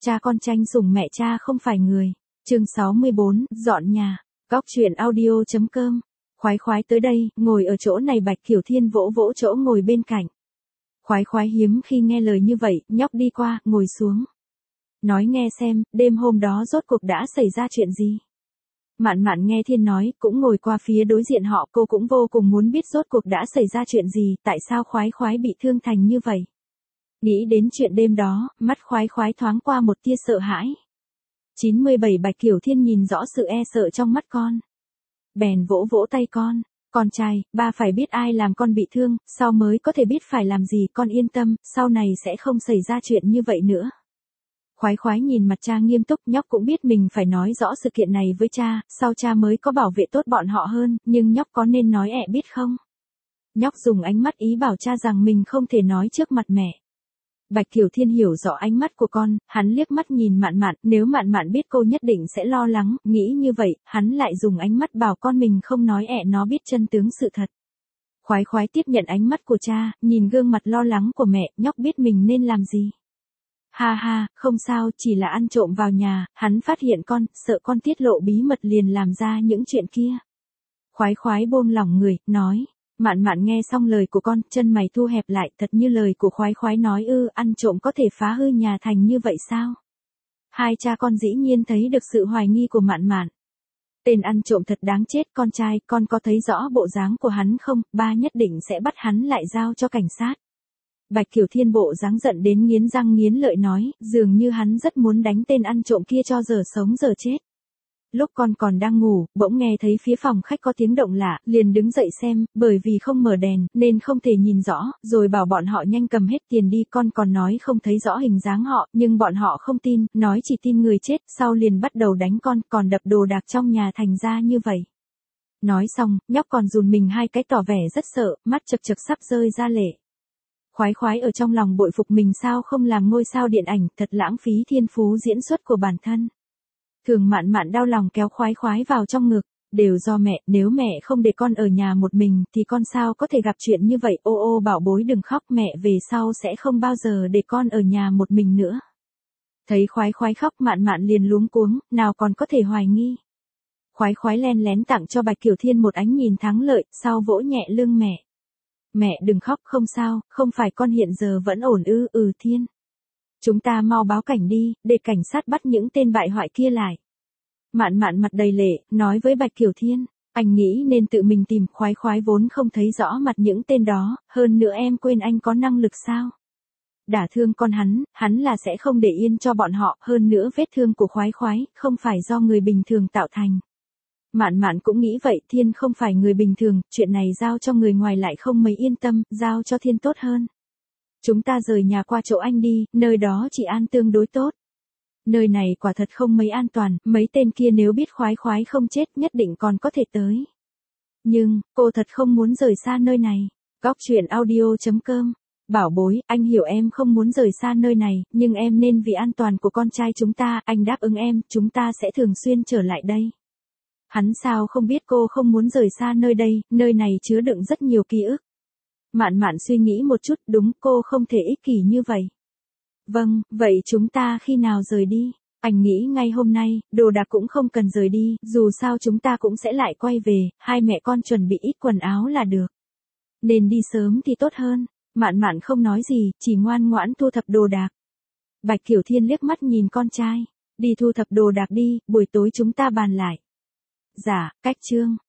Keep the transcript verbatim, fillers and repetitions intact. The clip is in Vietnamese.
cha con tranh sủng mẹ cha không phải người. Chương sáu mươi bốn, dọn nhà. Góc truyện audio chấm com. Khoái khoái tới đây, ngồi ở chỗ này Bạch Kiểu Thiên vỗ vỗ chỗ ngồi bên cạnh. Khoái khoái hiếm khi nghe lời như vậy, nhóc đi qua, ngồi xuống. Nói nghe xem, đêm hôm đó rốt cuộc đã xảy ra chuyện gì? Mạn Mạn nghe Thiên nói, cũng ngồi qua phía đối diện họ, cô cũng vô cùng muốn biết rốt cuộc đã xảy ra chuyện gì, tại sao khoái khoái bị thương thành như vậy. Nghĩ đến chuyện đêm đó, mắt khoái khoái thoáng qua một tia sợ hãi. chín mươi bảy Bạch Kiểu Thiên nhìn rõ sự e sợ trong mắt con. Bèn vỗ vỗ tay con. Con trai, ba phải biết ai làm con bị thương, sau mới có thể biết phải làm gì, con yên tâm, sau này sẽ không xảy ra chuyện như vậy nữa. Khoái khoái nhìn mặt cha nghiêm túc, nhóc cũng biết mình phải nói rõ sự kiện này với cha, sau cha mới có bảo vệ tốt bọn họ hơn, nhưng nhóc có nên nói ẹ biết không? Nhóc dùng ánh mắt ý bảo cha rằng mình không thể nói trước mặt mẹ. Bạch Kiểu Thiên hiểu rõ ánh mắt của con, hắn liếc mắt nhìn Mạn Mạn, nếu Mạn Mạn biết cô nhất định sẽ lo lắng, nghĩ như vậy, hắn lại dùng ánh mắt bảo con mình không nói ẹ nó biết chân tướng sự thật. Khoái khoái tiếp nhận ánh mắt của cha, nhìn gương mặt lo lắng của mẹ, nhóc biết mình nên làm gì. Ha ha, không sao, chỉ là ăn trộm vào nhà, hắn phát hiện con, sợ con tiết lộ bí mật liền làm ra những chuyện kia. Khoái khoái buông lỏng người, nói. Mạn Mạn nghe xong lời của con, chân mày thu hẹp lại, thật như lời của khoái khoái nói ư, ăn trộm có thể phá hư nhà thành như vậy sao? Hai cha con dĩ nhiên thấy được sự hoài nghi của Mạn Mạn. Tên ăn trộm thật đáng chết, con trai, con có thấy rõ bộ dáng của hắn không, ba nhất định sẽ bắt hắn lại giao cho cảnh sát. Bạch Kiểu Thiên bộ dáng giận đến nghiến răng nghiến lợi nói, dường như hắn rất muốn đánh tên ăn trộm kia cho giờ sống giờ chết. Lúc con còn đang ngủ, bỗng nghe thấy phía phòng khách có tiếng động lạ, liền đứng dậy xem, bởi vì không mở đèn, nên không thể nhìn rõ, rồi bảo bọn họ nhanh cầm hết tiền đi, con còn nói không thấy rõ hình dáng họ, nhưng bọn họ không tin, nói chỉ tin người chết, sau liền bắt đầu đánh con, còn đập đồ đạc trong nhà thành ra như vậy. Nói xong, nhóc còn run mình hai cái tỏ vẻ rất sợ, mắt chật chật sắp rơi ra lệ. Khoái khoái ở trong lòng bội phục mình sao không làm ngôi sao điện ảnh, thật lãng phí thiên phú diễn xuất của bản thân. Thường Mạn Mạn đau lòng kéo khoái khoái vào trong ngực, đều do mẹ, nếu mẹ không để con ở nhà một mình thì con sao có thể gặp chuyện như vậy, ô ô bảo bối đừng khóc, mẹ về sau sẽ không bao giờ để con ở nhà một mình nữa. Thấy khoái khoái khóc Mạn Mạn liền luống cuống, nào còn có thể hoài nghi. Khoái khoái len lén tặng cho Bạch Kiểu Thiên một ánh nhìn thắng lợi, sau vỗ nhẹ lưng mẹ. Mẹ đừng khóc, không sao, không phải con hiện giờ vẫn ổn ư, ừ Thiên. Chúng ta mau báo cảnh đi, để cảnh sát bắt những tên bại hoại kia lại. Mạn Mạn mặt đầy lệ, nói với Bạch Kiểu Thiên, anh nghĩ nên tự mình tìm, khoái khoái vốn không thấy rõ mặt những tên đó, hơn nữa em quên anh có năng lực sao? Đả thương con hắn, hắn là sẽ không để yên cho bọn họ, hơn nữa vết thương của khoái khoái, không phải do người bình thường tạo thành. Mạn Mạn cũng nghĩ vậy, Thiên không phải người bình thường, chuyện này giao cho người ngoài lại không mấy yên tâm, giao cho Thiên tốt hơn. Chúng ta rời nhà qua chỗ anh đi, nơi đó chỉ an tương đối tốt. Nơi này quả thật không mấy an toàn, mấy tên kia nếu biết khoái khoái không chết nhất định còn có thể tới. Nhưng, cô thật không muốn rời xa nơi này. Góc truyện audio chấm com. Bảo bối, anh hiểu em không muốn rời xa nơi này, nhưng em nên vì an toàn của con trai chúng ta, anh đáp ứng em, chúng ta sẽ thường xuyên trở lại đây. Hắn sao không biết cô không muốn rời xa nơi đây, nơi này chứa đựng rất nhiều ký ức. Mạn Mạn suy nghĩ một chút, đúng, cô không thể ích kỷ như vậy. Vâng, vậy chúng ta khi nào rời đi? Anh nghĩ ngay hôm nay, đồ đạc cũng không cần rời đi, dù sao chúng ta cũng sẽ lại quay về, hai mẹ con chuẩn bị ít quần áo là được. Nên đi sớm thì tốt hơn. Mạn Mạn không nói gì, chỉ ngoan ngoãn thu thập đồ đạc. Bạch Kiểu Thiên liếc mắt nhìn con trai, đi thu thập đồ đạc đi, buổi tối chúng ta bàn lại. Dạ, cách chương.